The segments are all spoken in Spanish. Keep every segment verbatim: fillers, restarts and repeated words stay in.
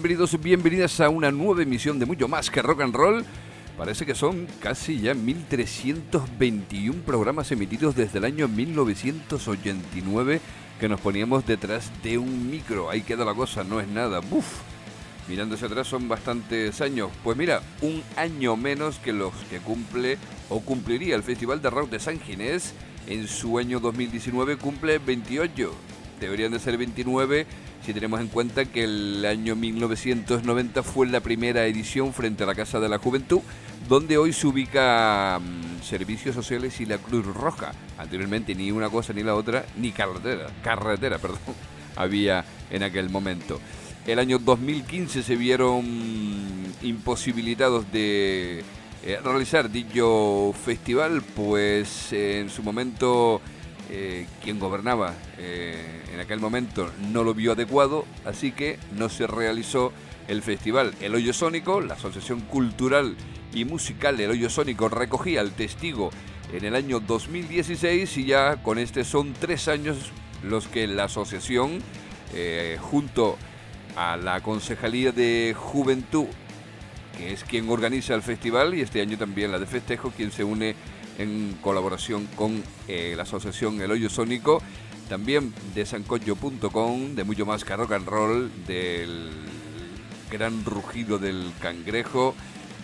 bienvenidos, bienvenidas a una nueva emisión de Mucho Más que Rock and Roll. Parece que son casi ya mil trescientos veintiuno programas emitidos desde el año mil novecientos ochenta y nueve que nos poníamos detrás de un micro. Ahí queda la cosa, no es nada. ¡Buf! Mirando hacia atrás son bastantes años. Pues mira, un año menos que los que cumple o cumpliría el Festival de Rock de San Ginés. En su año dos mil diecinueve cumple veintiocho. Deberían de ser veintinueve si tenemos en cuenta que el año mil novecientos noventa fue la primera edición frente a la Casa de la Juventud, donde hoy se ubica um, Servicios Sociales y la Cruz Roja. Anteriormente ni una cosa ni la otra, ni carretera, carretera, perdón, había en aquel momento. El año dos mil quince se vieron imposibilitados de eh, realizar dicho festival, pues eh, en su momento eh, quien gobernaba eh, en aquel momento no lo vio adecuado, así que no se realizó el festival. El Hoyo Sónico, la Asociación Cultural y Musical El Hoyo Sónico, recogía el testigo en el año dos mil dieciséis y ya con este son tres años los que la asociación eh, junto a la Concejalía de Juventud, que es quien organiza el festival, y este año también la de Festejo, quien se une en colaboración con eh, la asociación El Hoyo Sónico, también de sancocho punto com, de Mucho Más que Rock and Roll, del Gran Rugido del Cangrejo,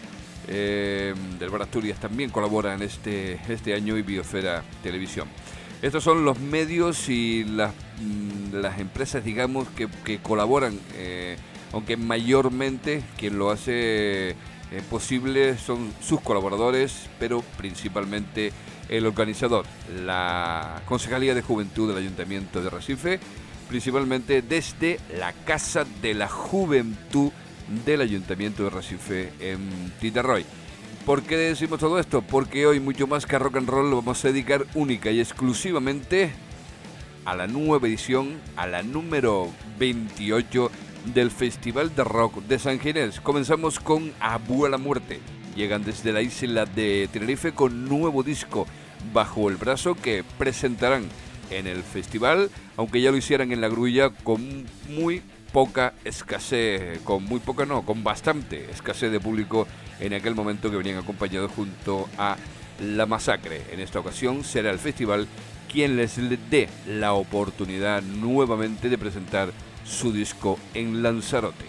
eh, del Bar Asturias también colaboran este, este año, y Biosfera Televisión. Estos son los medios y las, las empresas, digamos, que, que colaboran, eh, aunque mayormente quien lo hace eh, posible son sus colaboradores, pero principalmente el organizador, la Concejalía de Juventud del Ayuntamiento de Recife, principalmente desde la Casa de la Juventud del Ayuntamiento de Recife en Titerroy. ¿Por qué decimos todo esto? Porque hoy Mucho Más que Rock and Roll lo vamos a dedicar única y exclusivamente a la nueva edición, a la número veintiocho del Festival de Rock de San Ginés. Comenzamos con Abuela Muerte. Llegan desde la isla de Tenerife con nuevo disco bajo el brazo que presentarán en el festival, aunque ya lo hicieran en La Grulla con muy poca escasez, con muy poca no, con bastante escasez de público en aquel momento, que venían acompañados junto a La Masacre. En esta ocasión será el festival quien les dé la oportunidad nuevamente de presentar su disco en Lanzarote.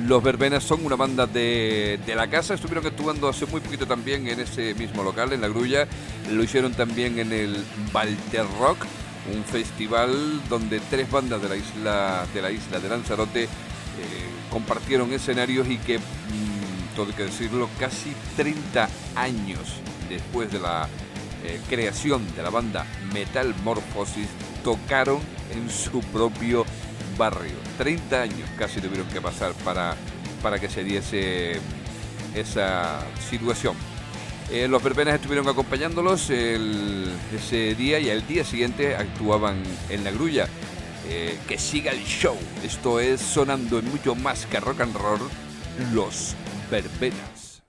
Los Verbenas son una banda de, de la casa, estuvieron actuando hace muy poquito también en ese mismo local, en La Grulla. Lo hicieron también en el Valterrock, un festival donde tres bandas de la isla de, la isla de Lanzarote eh, compartieron escenarios y que, mmm, todo hay que decirlo, casi treinta años después de la eh, creación de la banda Metalmorphosis, tocaron en su propio barrio. treinta años casi tuvieron que pasar para, para que se diese esa situación. Eh, los Verbenas estuvieron acompañándolos el, ese día y al día siguiente actuaban en La Grulla. Eh, que siga el show. Esto es sonando en mucho más que rock and roll, Los Verbenas.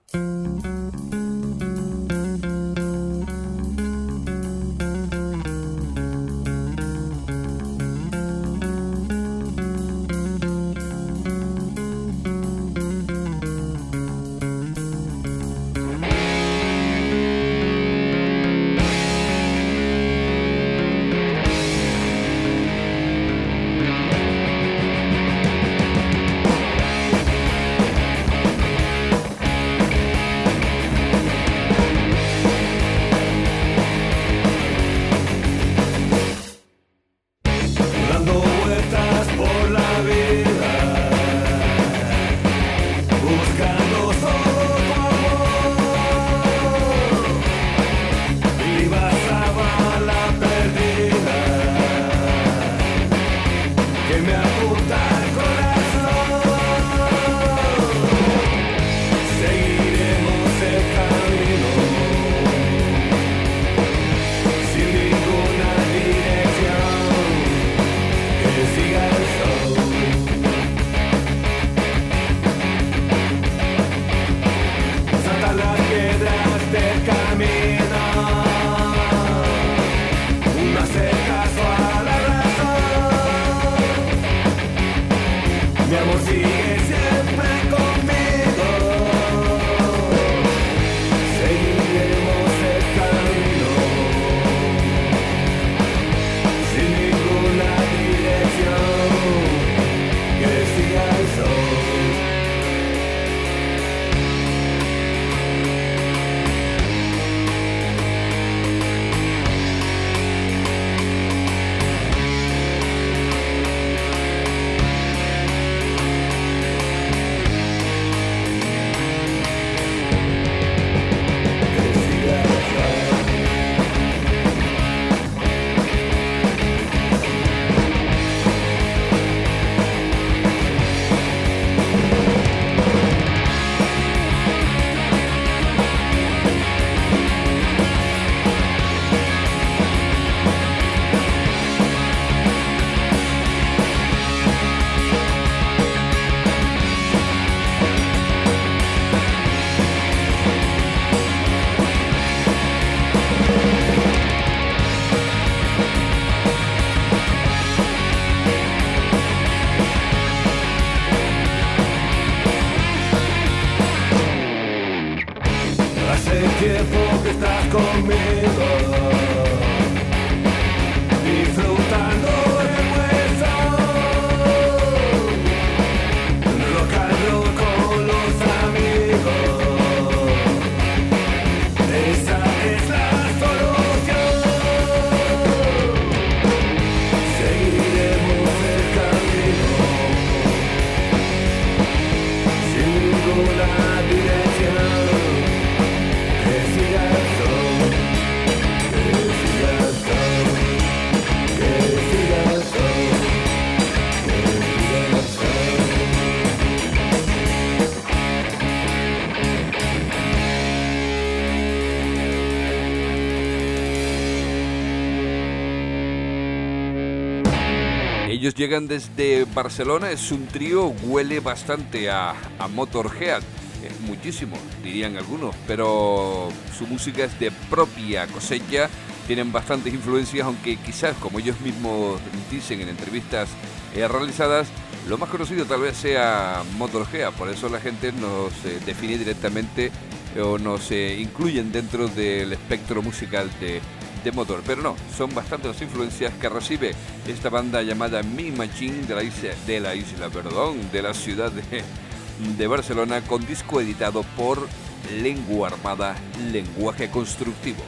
Ellos llegan desde Barcelona, es un trío, huele bastante a, a Motorhead, es muchísimo, dirían algunos, pero su música es de propia cosecha, tienen bastantes influencias, aunque quizás, como ellos mismos dicen en entrevistas eh, realizadas, lo más conocido tal vez sea Motorhead, por eso la gente nos eh, define directamente eh, o nos eh, incluyen dentro del espectro musical de de Motor, pero no, son bastantes las influencias que recibe esta banda llamada Mean Machine de la isla, de la isla, perdón, de la ciudad de, de Barcelona con disco editado por Lengua Armada, Lenguaje Constructivo.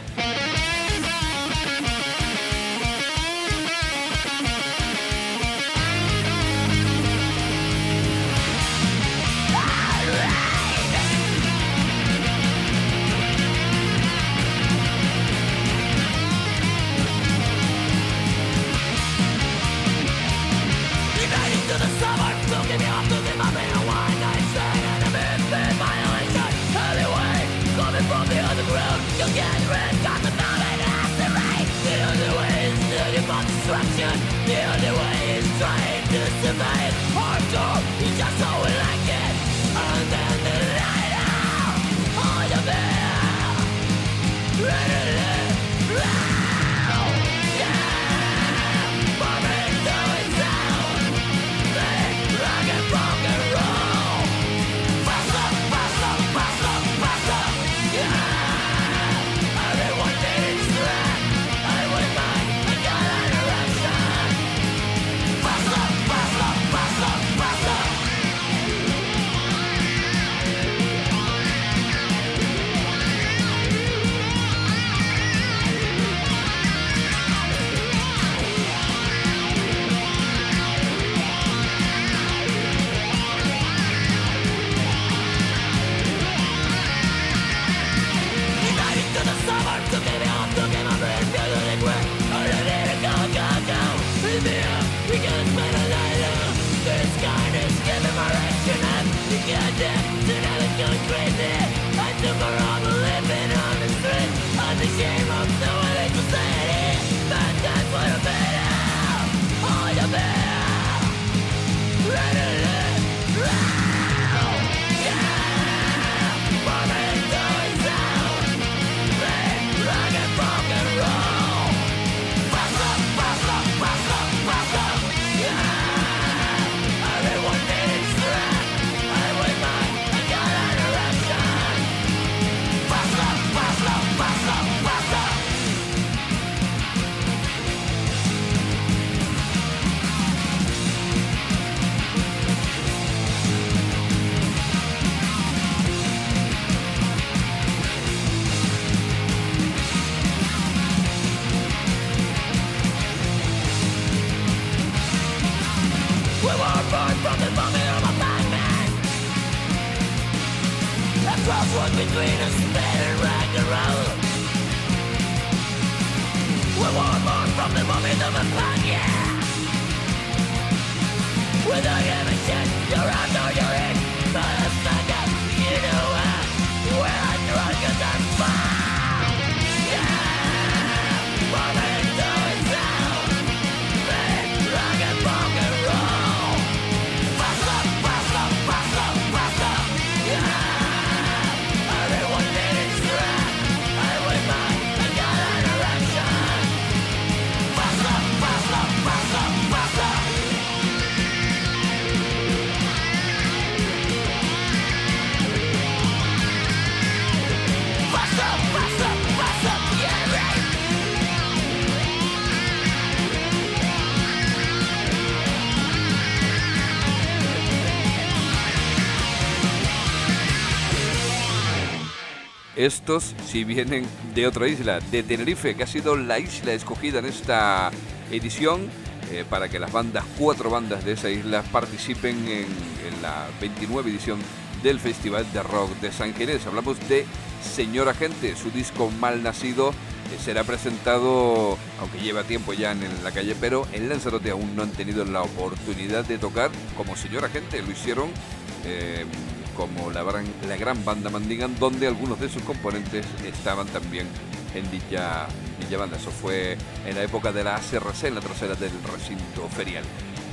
Estos sí vienen de otra isla, de Tenerife, que ha sido la isla escogida en esta edición eh, para que las bandas, cuatro bandas de esa isla participen en, en la veintinueve edición del Festival de Rock de San Ginés. Hablamos de Señora Gente, su disco Malnacido eh, será presentado, aunque lleva tiempo ya en, en la calle, pero en Lanzarote aún no han tenido la oportunidad de tocar como Señora Gente, lo hicieron eh, como la gran, la gran banda Mandingan, donde algunos de sus componentes estaban también en dicha, dicha banda. Eso fue en la época de la A C R C, en la trasera del recinto ferial.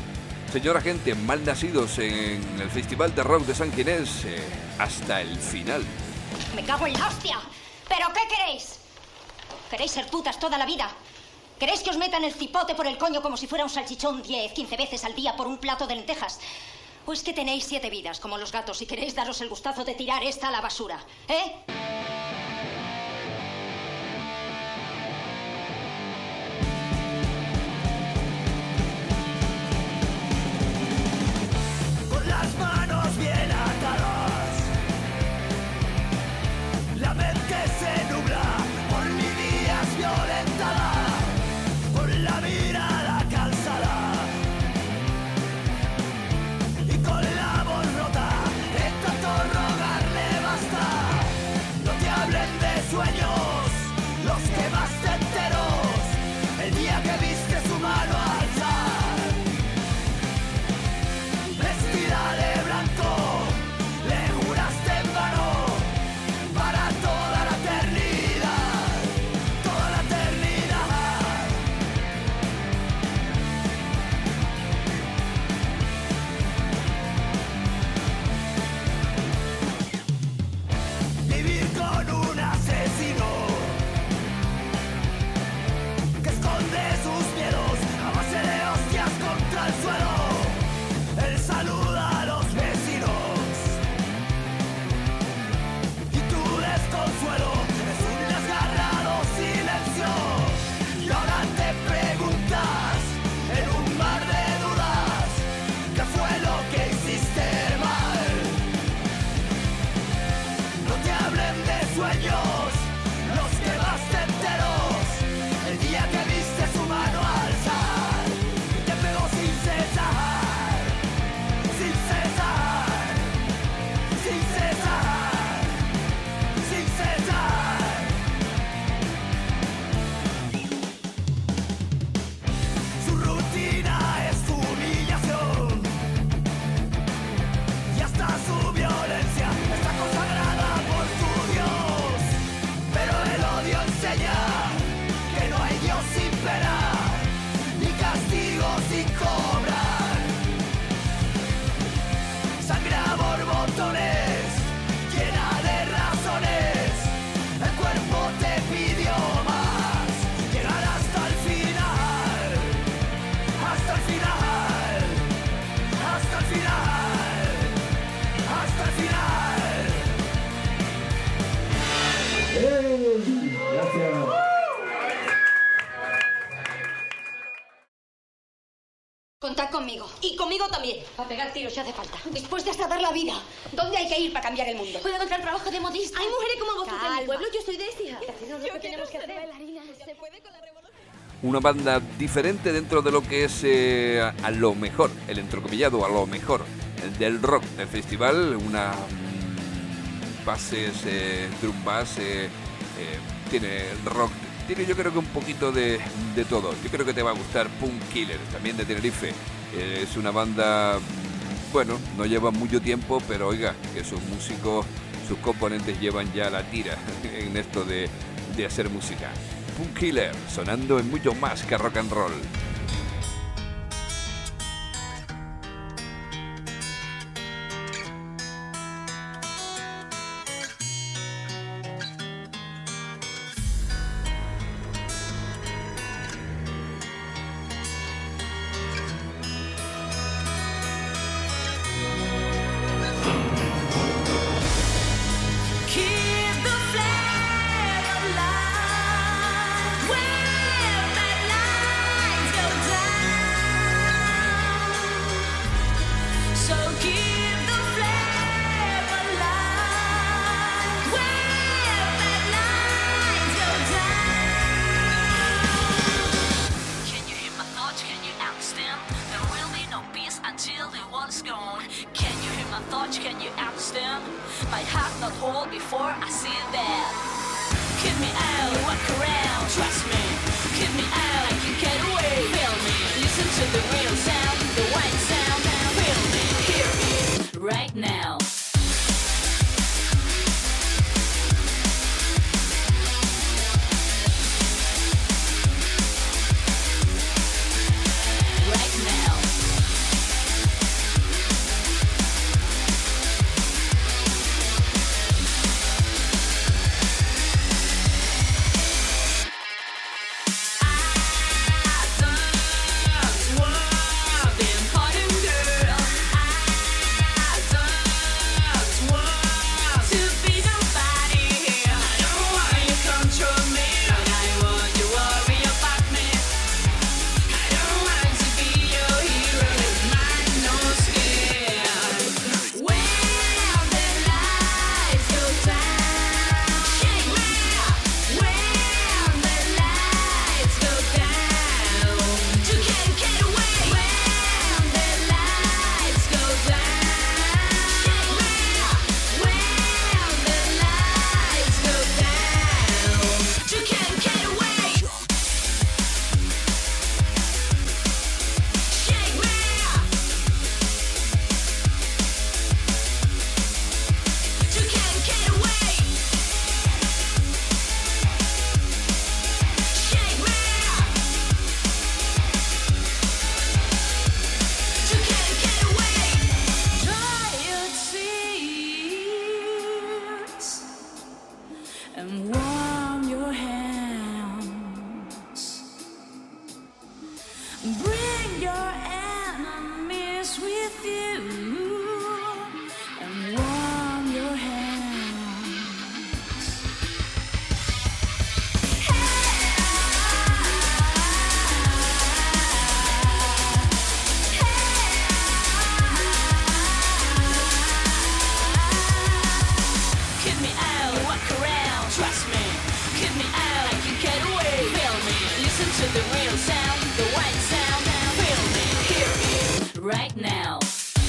Señora Gente, Malnacidos en el Festival de Rock de San Ginés eh, hasta el final. Me cago en la hostia. ¿Pero qué queréis? ¿Queréis ser putas toda la vida? ¿Queréis que os metan el cipote por el coño como si fuera un salchichón diez, quince veces al día por un plato de lentejas? ¿O es que tenéis siete vidas como los gatos y queréis daros el gustazo de tirar esta a la basura? ¿Eh? Con las manos bien atadas Contad conmigo. Y conmigo también. Para pegar tiros si hace falta. Después de hasta dar la vida. ¿Dónde hay que ir para cambiar el mundo? Puedo encontrar trabajo de modista. Hay mujeres como vosotros en mi pueblo. Yo soy de Écija. Yo quiero ser bailarina. ¿Se puede con la revolución? Una banda diferente dentro de lo que es eh, a lo mejor, el entrecomillado, a lo mejor del rock del festival. Una mmm, bases, eh, drum bass, eh, eh, tiene rock, tiene yo creo que un poquito de, de todo. Yo creo que te va a gustar Punk Killer, también de Tenerife. Eh, es una banda, bueno, no lleva mucho tiempo, pero oiga, que sus músicos, sus componentes llevan ya la tira en esto de, de hacer música. Punk Killer, sonando en mucho más que rock and roll. I to the real sound, the white sound. Feel it, hear it right now.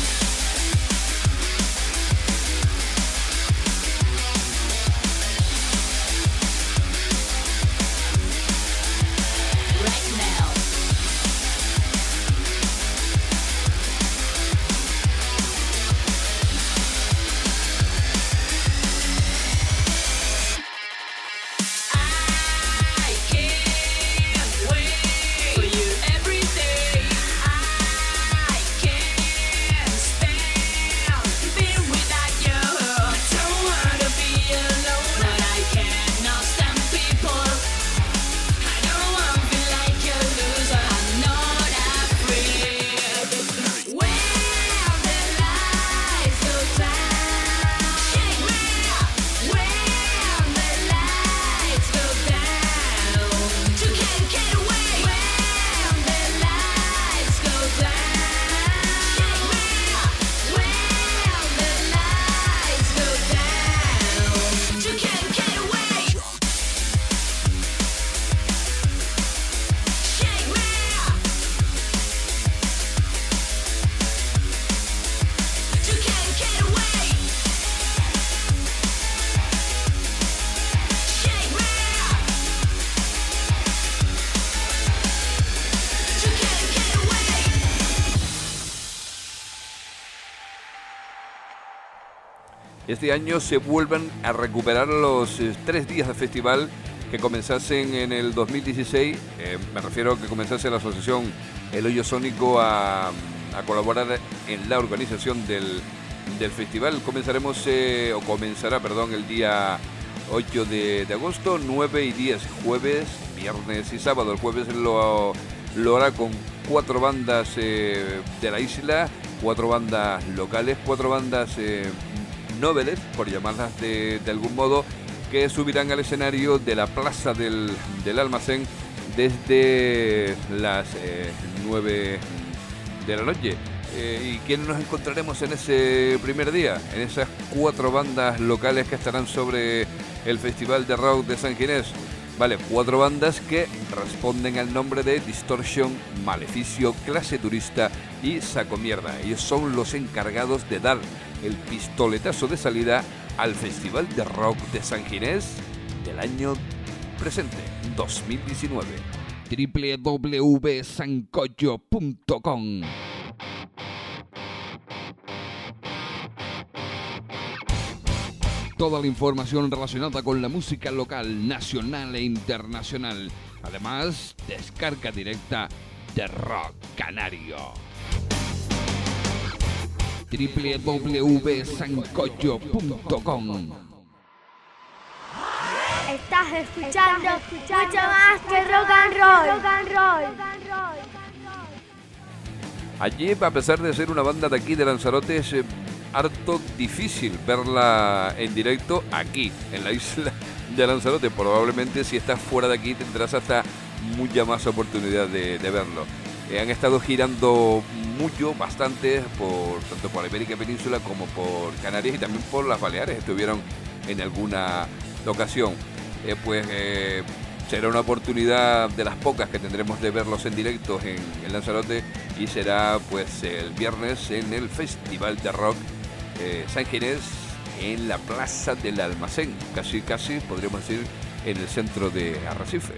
Este año se vuelven a recuperar los eh, tres días de festival que comenzasen en el dos mil dieciséis. Eh, me refiero a que comenzase la asociación El Hoyo Sónico a, a colaborar en la organización del, del festival. Comenzaremos, eh, o comenzará, perdón, el día ocho de, de agosto, nueve y diez, jueves, viernes y sábado. El jueves lo, lo hará con cuatro bandas eh, de la isla, cuatro bandas locales, cuatro bandas eh, noveles, por llamarlas de, de algún modo, que subirán al escenario de la plaza del, del almacén desde las eh, nueve de la noche. Eh, ¿Y quién nos encontraremos en ese primer día? En esas cuatro bandas locales que estarán sobre el Festival de Rock de San Ginés. Vale, cuatro bandas que responden al nombre de Distortion, Maleficio, Clase Turista y Saco Mierda. Ellos son los encargados de dar el pistoletazo de salida al Festival de Rock de San Ginés del año presente, dos mil diecinueve. doble u doble u doble u punto sancocho punto com. Toda la información relacionada con la música local, nacional e internacional. Además, descarga directa de Rock Canario. doble u doble u doble u punto sancocho punto com. Estás escuchando mucho más que rock and roll. Rock and roll. Allí, a pesar de ser una banda de aquí de Lanzarote, es eh, harto difícil verla en directo aquí, en la isla de Lanzarote. Probablemente si estás fuera de aquí tendrás hasta mucha más oportunidad de, de verlo. Eh, han estado girando mucho, bastante, por tanto por América Península como por Canarias y también por las Baleares. Estuvieron en alguna ocasión. Eh, pues eh, será una oportunidad de las pocas que tendremos de verlos en directo en, en Lanzarote, y será pues el viernes en el Festival de Rock eh, San Ginés, en la Plaza del Almacén, casi casi podríamos decir en el centro de Arrecife.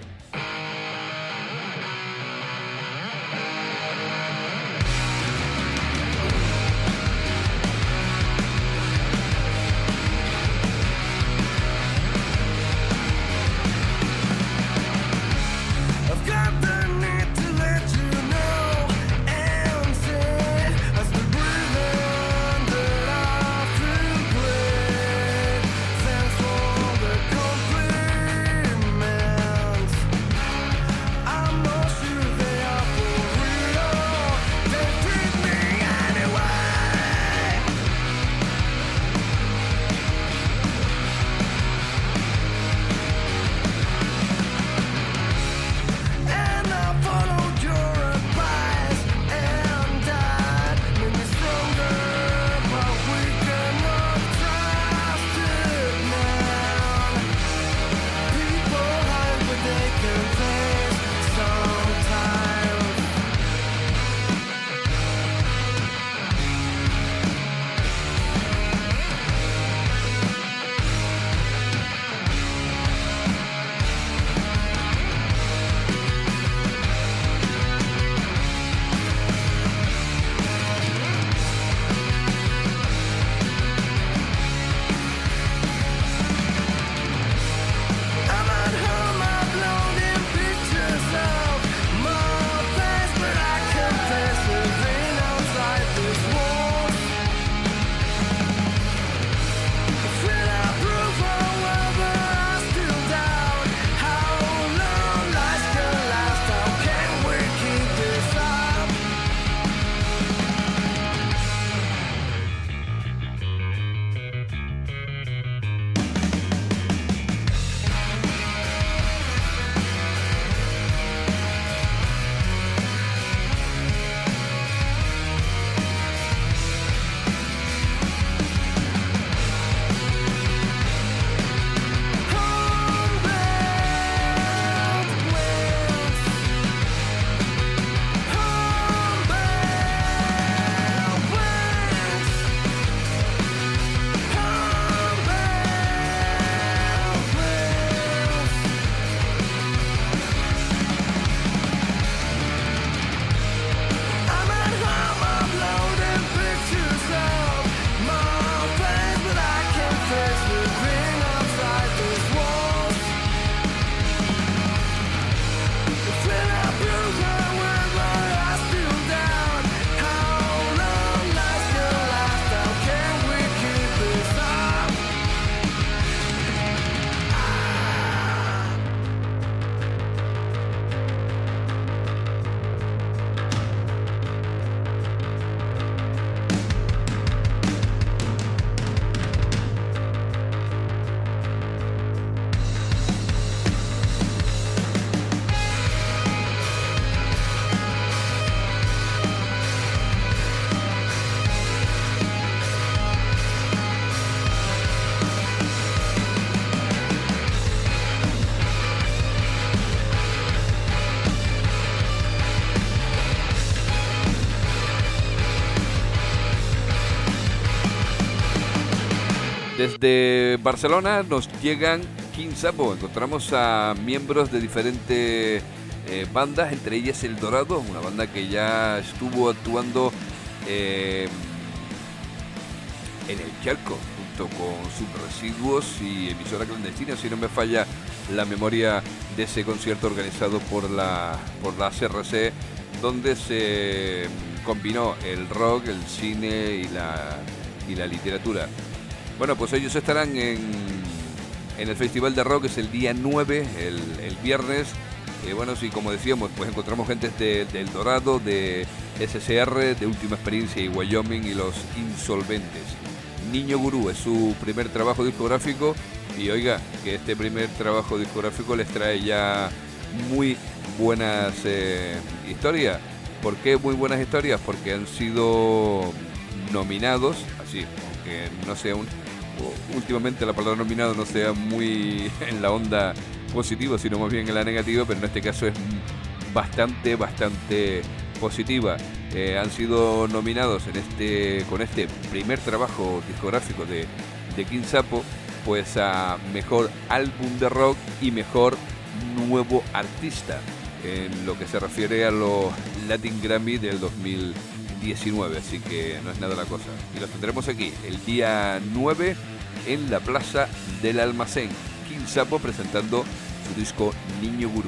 Desde Barcelona nos llegan King Sapo. Encontramos a miembros de diferentes eh, bandas, entre ellas El Dorado, una banda que ya estuvo actuando eh, en el Charco junto con Subresiduos y Emisora Clandestina, si no me falla la memoria de ese concierto organizado por la por la C R C, donde se combinó el rock, el cine y la y la literatura. Bueno, pues ellos estarán en, en el Festival de Rock, es el día nueve, el, el viernes. Eh, bueno, sí, como decíamos, pues encontramos gente de, de El Dorado, de S C R, de Última Experiencia y Wyoming y Los Insolventes. Niño Gurú es su primer trabajo discográfico y oiga, que este primer trabajo discográfico les trae ya muy buenas eh, historias. ¿Por qué muy buenas historias? Porque han sido nominados, así, aunque no sea un... últimamente la palabra nominado no sea muy en la onda positiva, sino más bien en la negativa, pero en este caso es bastante, bastante positiva. Eh, han sido nominados en este con este primer trabajo discográfico de, de King Sapo, pues a Mejor Álbum de Rock y Mejor Nuevo Artista, en lo que se refiere a los Latin Grammy del dos mil diecinueve, así que no es nada la cosa. Y los tendremos aquí el día nueve en la Plaza del Almacén. King Sapo presentando su disco Niño Gurú.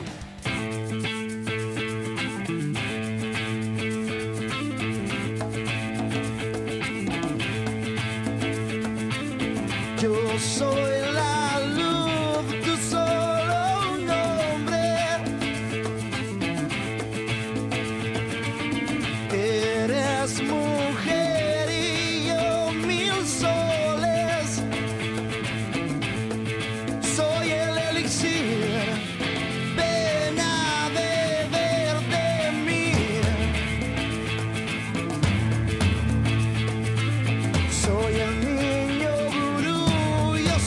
Yo soy la luz, tú solo un nombre. Eres mujer y yo mil soles. Soy el elixir, ven a beber de mí. Soy el niño gurú, yo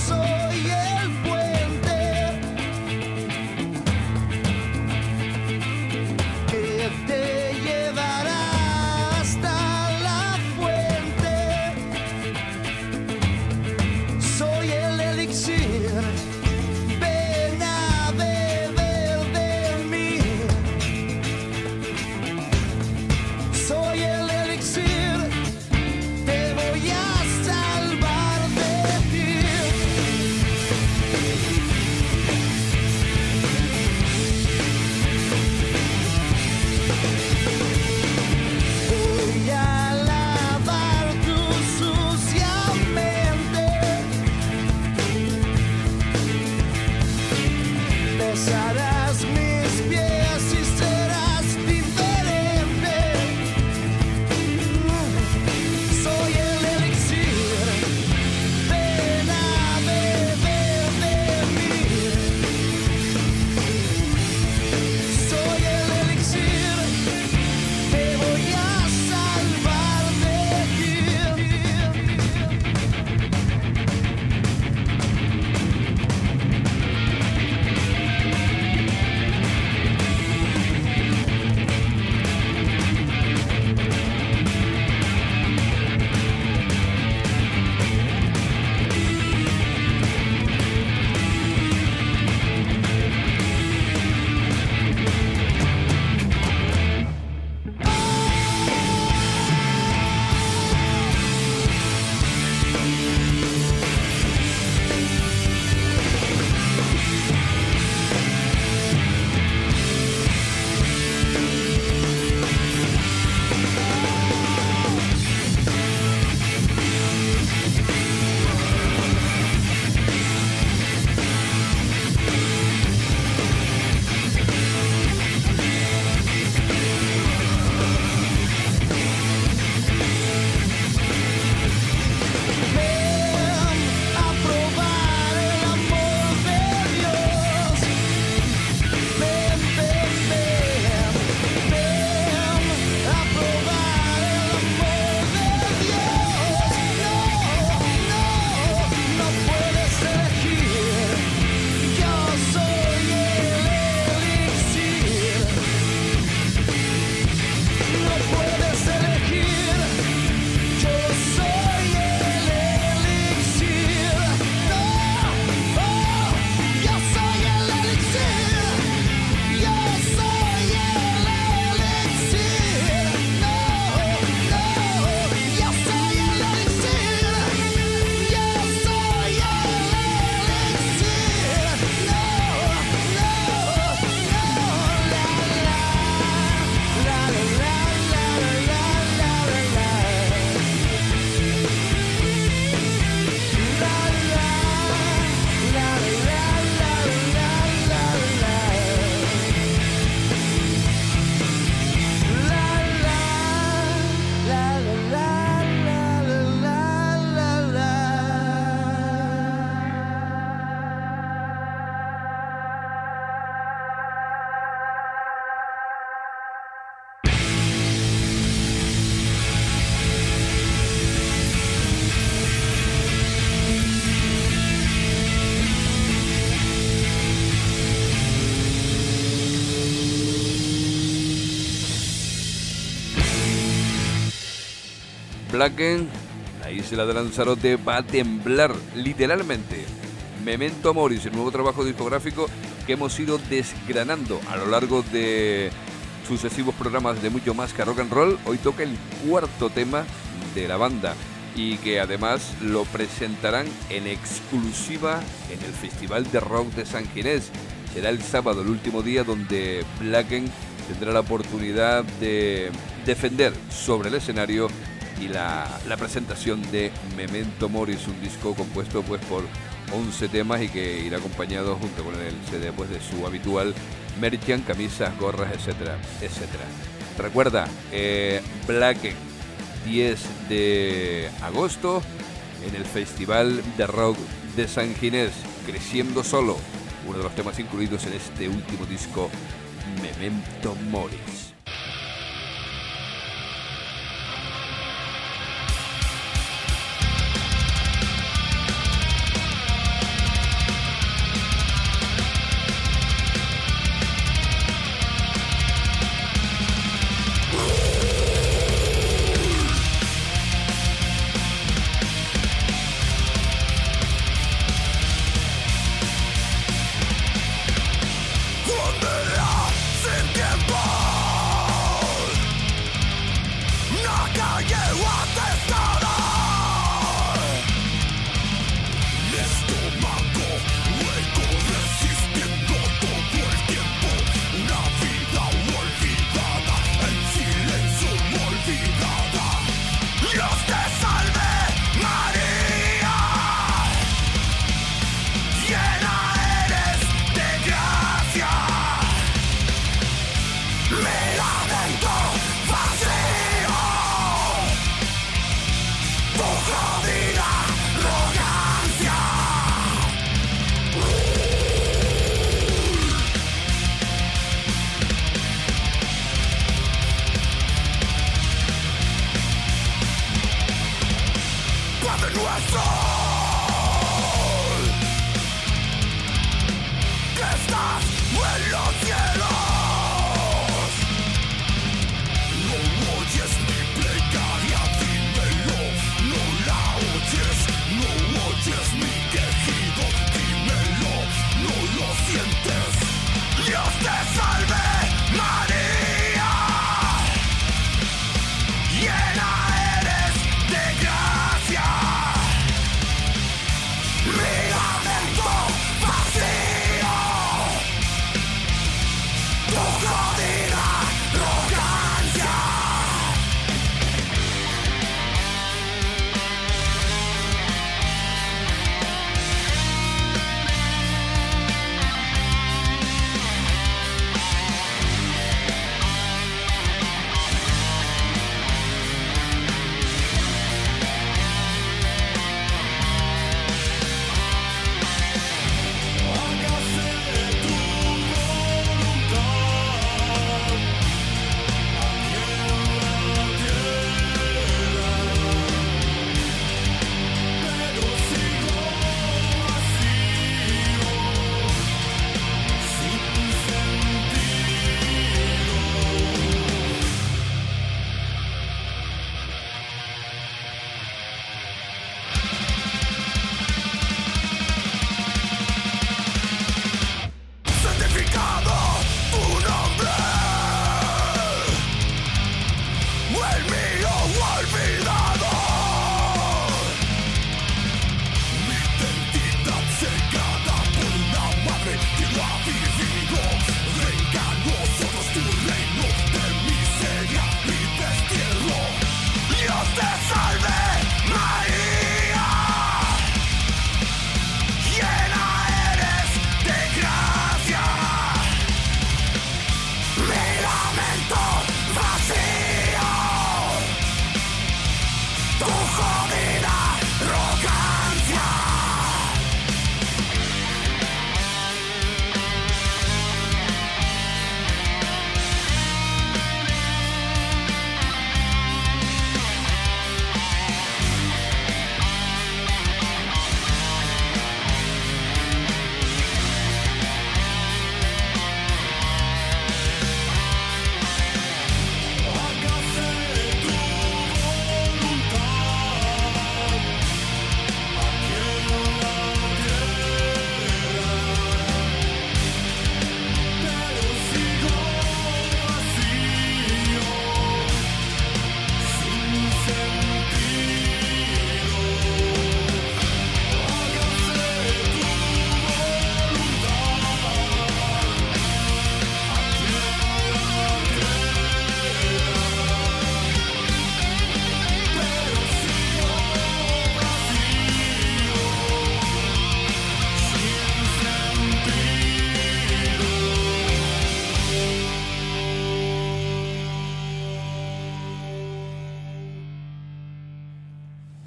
Blacken, la isla de Lanzarote va a temblar, literalmente. Memento Moris, el nuevo trabajo discográfico que hemos ido desgranando a lo largo de sucesivos programas de Mucho Más que Rock and Roll. Hoy toca el cuarto tema de la banda y que además lo presentarán en exclusiva en el Festival de Rock de San Ginés. Será el sábado, el último día donde Blacken tendrá la oportunidad de defender sobre el escenario y la, la presentación de Memento Moris, un disco compuesto pues por once temas y que irá acompañado junto con el C D pues de su habitual merchan, camisas, gorras, etcétera, etcétera. Recuerda, eh, Blacken, diez de agosto en el Festival de Rock de San Ginés, Creciendo Solo, uno de los temas incluidos en este último disco, Memento Moris.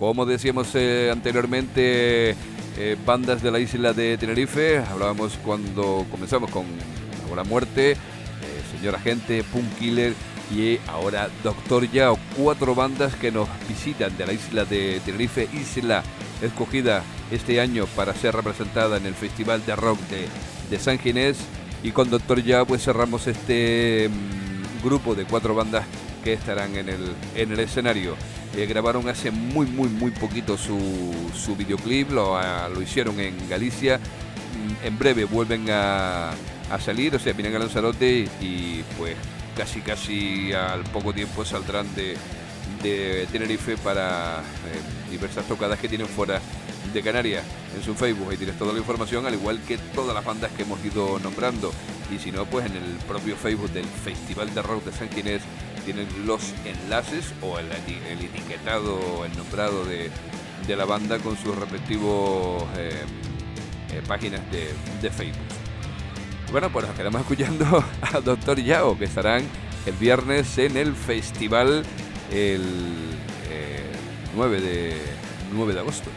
Como decíamos eh, anteriormente, eh, bandas de la isla de Tenerife. Hablábamos cuando comenzamos con La Muerte, eh, Señor Agente, Punk Killer y ahora Doctor Yao. Cuatro bandas que nos visitan de la isla de Tenerife, isla escogida este año para ser representada en el Festival de Rock de, de San Ginés. Y con Doctor Yao pues cerramos este mmm, grupo de cuatro bandas que estarán en el, en el escenario. Eh, grabaron hace muy muy muy poquito su, su videoclip, lo, a, lo hicieron en Galicia. Mm, en breve vuelven a, a salir, o sea, vienen a Lanzarote y pues casi casi al poco tiempo saldrán de, de Tenerife para eh, diversas tocadas que tienen fuera de Canarias. En su Facebook ahí tienes toda la información, al igual que todas las bandas que hemos ido nombrando, y si no pues en el propio Facebook del Festival de Rock de San Ginés tienen los enlaces o el, el etiquetado, el nombrado de, de la banda con sus respectivos eh, eh, páginas de, de Facebook. Bueno, pues nos quedamos escuchando a Doctor Yao, que estarán el viernes en el festival el eh, nueve de agosto.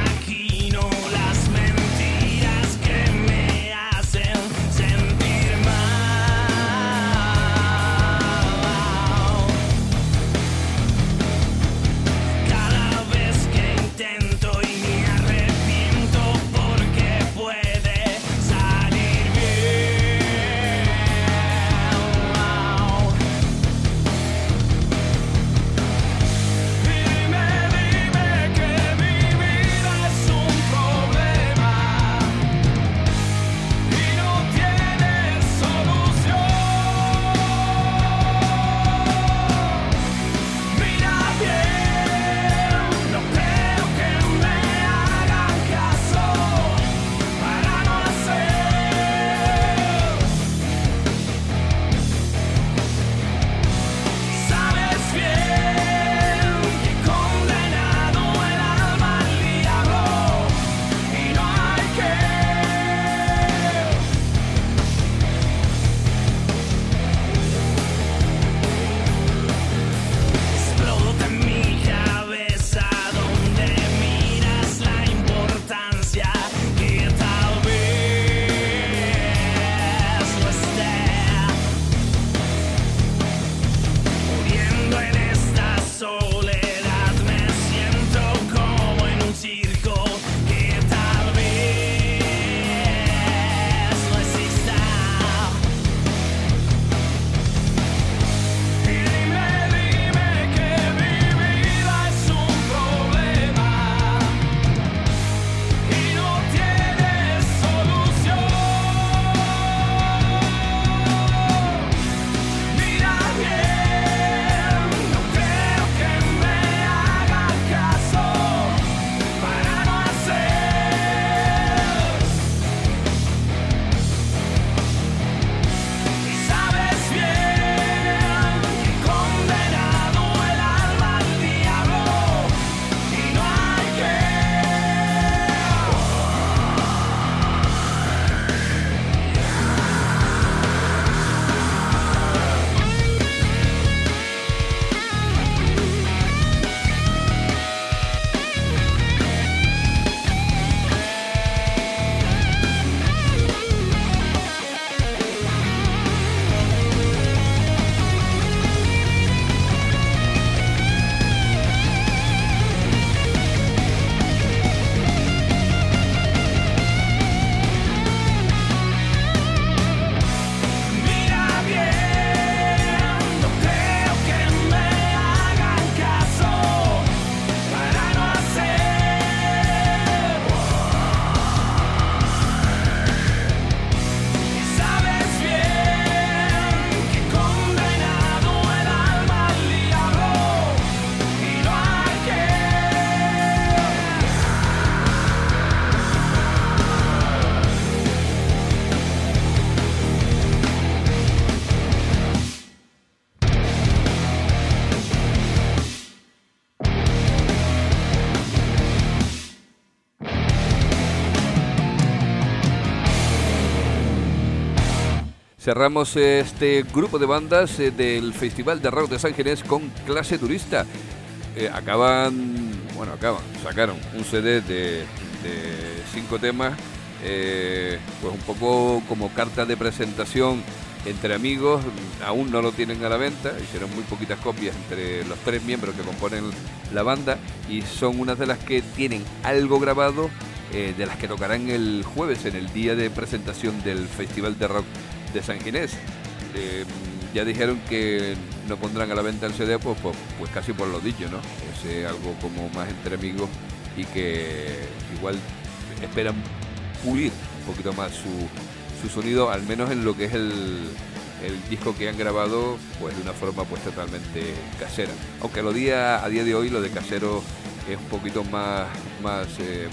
Las mentiras que me hacen sentir mal. Cerramos este grupo de bandas eh, del Festival de Rock de San Ginés con Clase Turista. Eh, acaban, bueno, acaban, sacaron un C D de, de cinco temas, eh, pues un poco como carta de presentación entre amigos. Aún no lo tienen a la venta, hicieron muy poquitas copias entre los tres miembros que componen la banda y son unas de las que tienen algo grabado, eh, de las que tocarán el jueves en el día de presentación del Festival de Rock de San Ginés. Eh, ya dijeron que no pondrán a la venta el C D, pues, pues, pues casi por lo dicho, ¿no? Es eh, algo como más entre amigos y que igual esperan pulir un poquito más su, su sonido, al menos en lo que es el, el disco que han grabado, pues de una forma pues totalmente casera. Aunque lo día, a día de hoy lo de casero es un poquito más, más eh,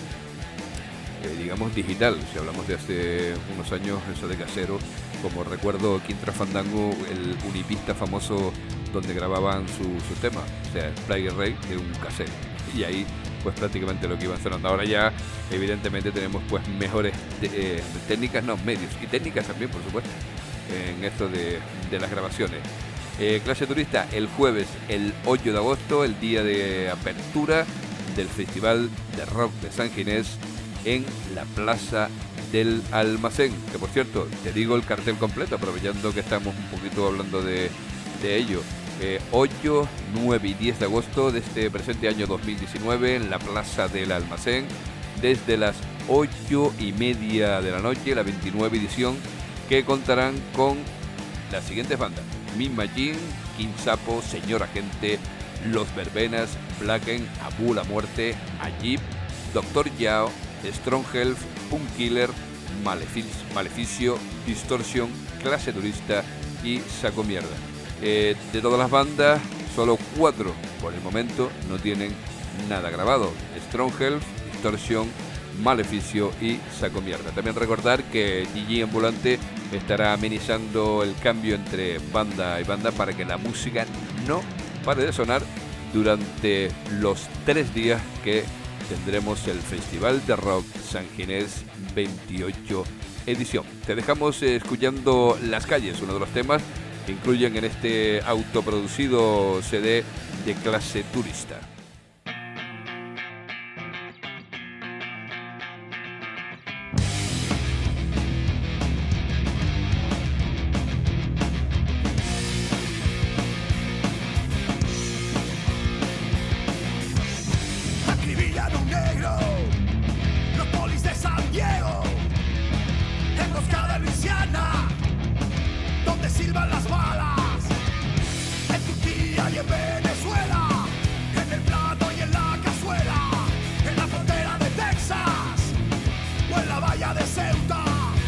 eh, digamos digital. Si hablamos de hace unos años, eso de casero, como recuerdo Quintra Fandango, el unipista famoso donde grababan su, su tema, o sea, Plague Rey, de un casero. Y ahí pues prácticamente lo que iban sonando. Ahora ya evidentemente tenemos pues mejores de, eh, técnicas, no, medios y técnicas también, por supuesto, en esto de, de las grabaciones. Eh, Clase Turista el jueves, el ocho de agosto, el día de apertura del Festival de Rock de San Ginés en la Plaza del Almacén, que por cierto, te digo el cartel completo, aprovechando que estamos un poquito hablando de, de ello. Eh, ocho, nueve y diez de agosto de este presente año dos mil diecinueve en la Plaza del Almacén, desde las ocho y media de la noche, la veintinueve edición, que contarán con las siguientes bandas: Mean Machine, King Sapo, Señor Agente, Los Verbenas, Blacken, Abu la Muerte, Ajib, Doctor Yao, Strong Health, Punk Killer, Malefic- Maleficio, Distortion, Clase Turista y Saco Mierda. Eh, de todas las bandas, solo cuatro por el momento no tienen nada grabado: Strong Health, Distortion, Maleficio y Saco Mierda. También recordar que D J Ambulante estará amenizando el cambio entre banda y banda para que la música no pare de sonar durante los tres días que tendremos el Festival de Rock San Ginés veintiocho edición. Te dejamos eh, escuchando Las Calles, uno de los temas que incluyen en este autoproducido C D de Clase Turista. Acribillan un negro, los polis de San Diego, emboscada en Luisiana, donde silban las balas, en Turquía y en Venezuela, en el plato y en la cazuela, en la frontera de Texas o en la bahía de Ceuta.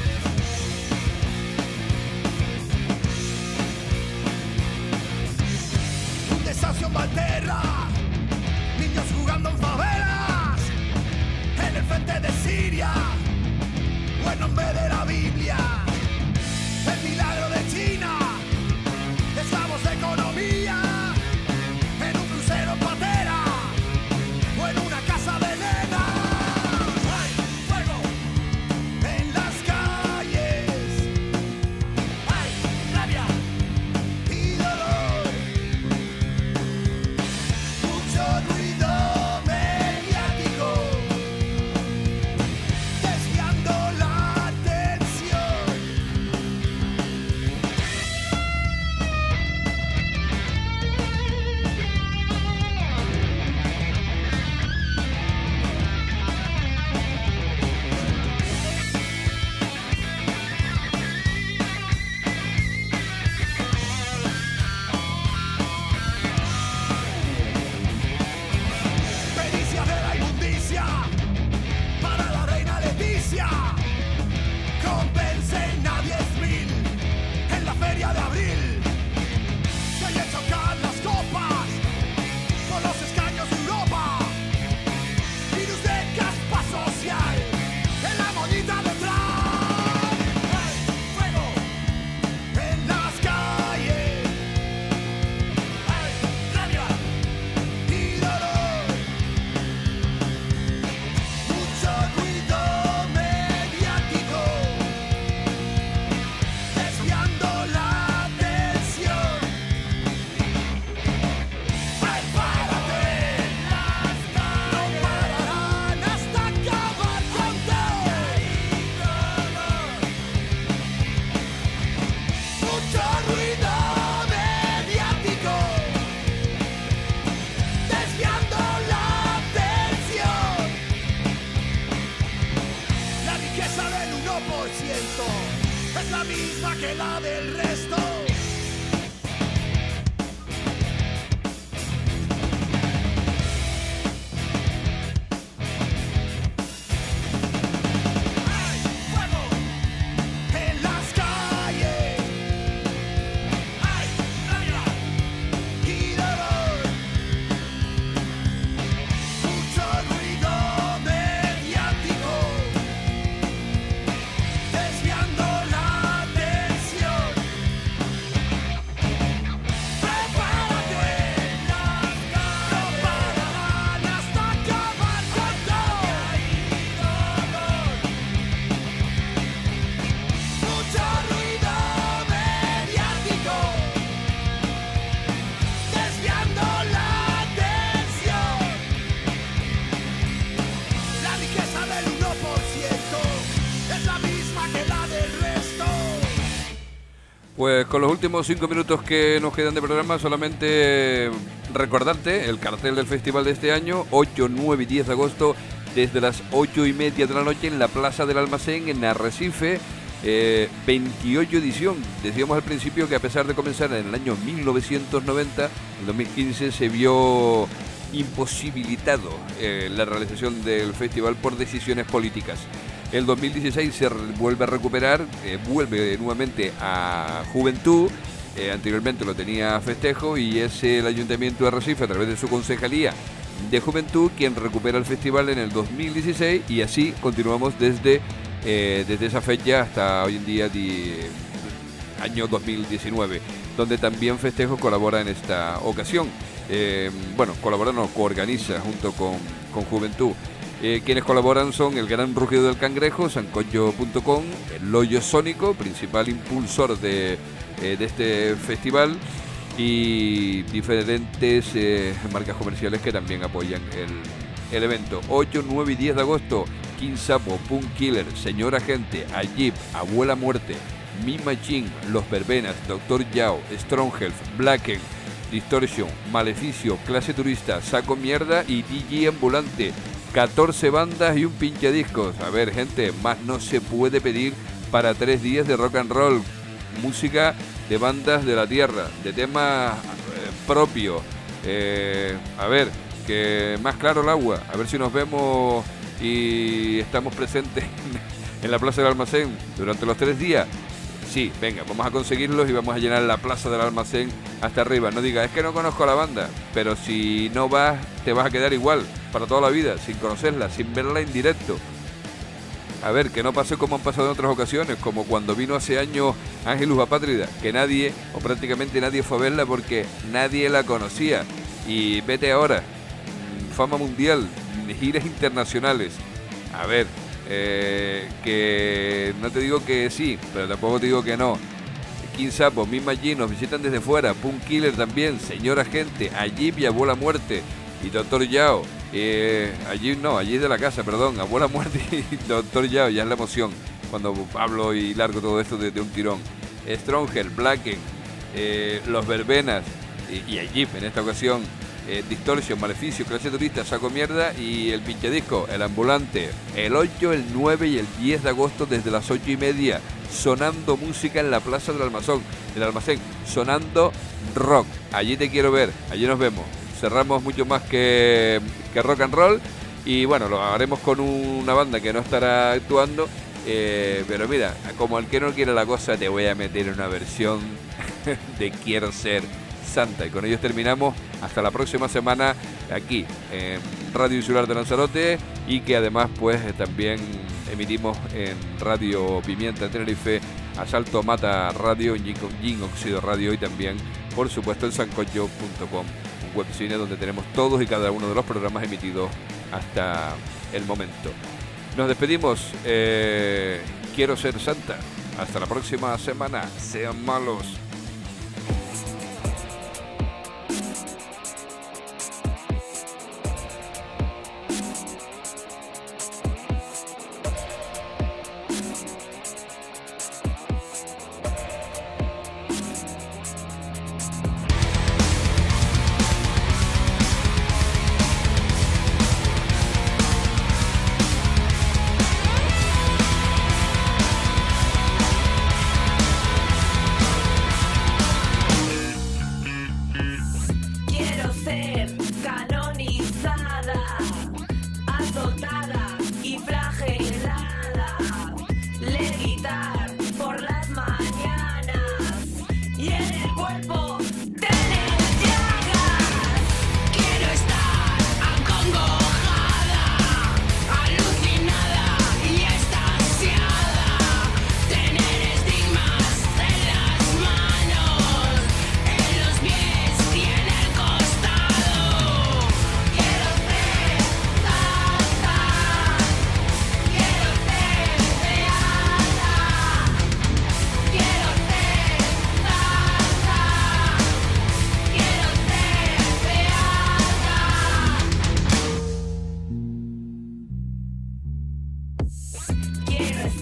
Un desahucio en Valterra, niños jugando en favelas, en el frente de Siria o en nombre de la Biblia. El milagro de China, esclavos de economía, en un que la del resto. Pues con los últimos cinco minutos que nos quedan de programa, solamente recordarte el cartel del festival de este año, ocho, nueve y diez de agosto, desde las ocho y media de la noche en la Plaza del Almacén, en Arrecife, eh, veintiocho edición. Decíamos al principio que a pesar de comenzar en el año mil novecientos noventa, en dos mil quince se vio imposibilitado eh, la realización del festival por decisiones políticas. El dos mil dieciséis se vuelve a recuperar, eh, vuelve nuevamente a Juventud, eh, anteriormente lo tenía Festejo, y es el Ayuntamiento de Arrecife a través de su Concejalía de Juventud quien recupera el festival en el dos mil dieciséis, y así continuamos desde, eh, desde esa fecha hasta hoy en día, di, año dos mil diecinueve, donde también Festejo colabora en esta ocasión. Eh, bueno, colabora, no, coorganiza junto con, con Juventud. Eh, quienes colaboran son el Gran Rugido del Cangrejo, sancocho punto com, el Hoyo Sónico, principal impulsor de, eh, de este festival, y diferentes eh, marcas comerciales que también apoyan el, el evento. ocho, nueve y diez de agosto, King Sapo, Punk Killer, Señor Agente, Ajib, Abuela Muerte, Mi Machine, Los Verbenas, Doctor Yao, Strong Health, Blacken, Distortion, Maleficio, Clase Turista, Saco Mierda y D J Ambulante. catorce bandas y un pinchadiscos. A ver, gente, más no se puede pedir para tres días de rock and roll. Música de bandas de la tierra, de temas eh, propios. Eh, a ver, que más claro el agua. A ver si nos vemos y estamos presentes en la Plaza del Almacén durante los tres días. Sí, venga, vamos a conseguirlos y vamos a llenar la Plaza del Almacén hasta arriba. No digas, es que no conozco a la banda, pero si no vas, te vas a quedar igual para toda la vida, sin conocerla, sin verla en directo. A ver, que no pase como han pasado en otras ocasiones, como cuando vino hace años Ángelus Apátrida, que nadie, o prácticamente nadie, fue a verla porque nadie la conocía. Y vete ahora, fama mundial, giras internacionales. A ver, eh, que no te digo que sí, pero tampoco te digo que no. King Sapo, Mi Machine, nos visitan desde fuera, Punk Killer también, Señor Agente, Ajib y Abuela Muerte, y Doctor Yao. Eh, allí no, allí de la casa, perdón, Abuela Muerte y Doctor Yao, ya es la emoción cuando hablo y largo todo esto de, de un tirón. Stronger, Blacken, eh, Los Verbenas y, y Ajib en esta ocasión, eh, Distortion, Maleficio, Clase Turista, Saco Mierda y el pinchadisco, El Ambulante, el ocho, el nueve y el diez de agosto desde las ocho y media, sonando música en la Plaza del Almacén, del Almacén, sonando rock. Allí te quiero ver, allí nos vemos. Cerramos mucho más que, que rock and roll, y bueno, lo haremos con una banda que no estará actuando, eh, pero mira, como el que no quiere la cosa, te voy a meter una versión de Quiero Ser Santa, y con ellos terminamos. Hasta la próxima semana aquí en Radio Insular de Lanzarote, y que además pues también emitimos en Radio Pimienta en Tenerife, Asalto Mata Radio, Gin Oxido Radio, y también por supuesto en sancocho punto com, un webcine donde tenemos todos y cada uno de los programas emitidos hasta el momento. Nos despedimos, eh, Quiero Ser Santa. Hasta la próxima semana, sean malos.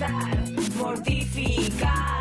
mortificar.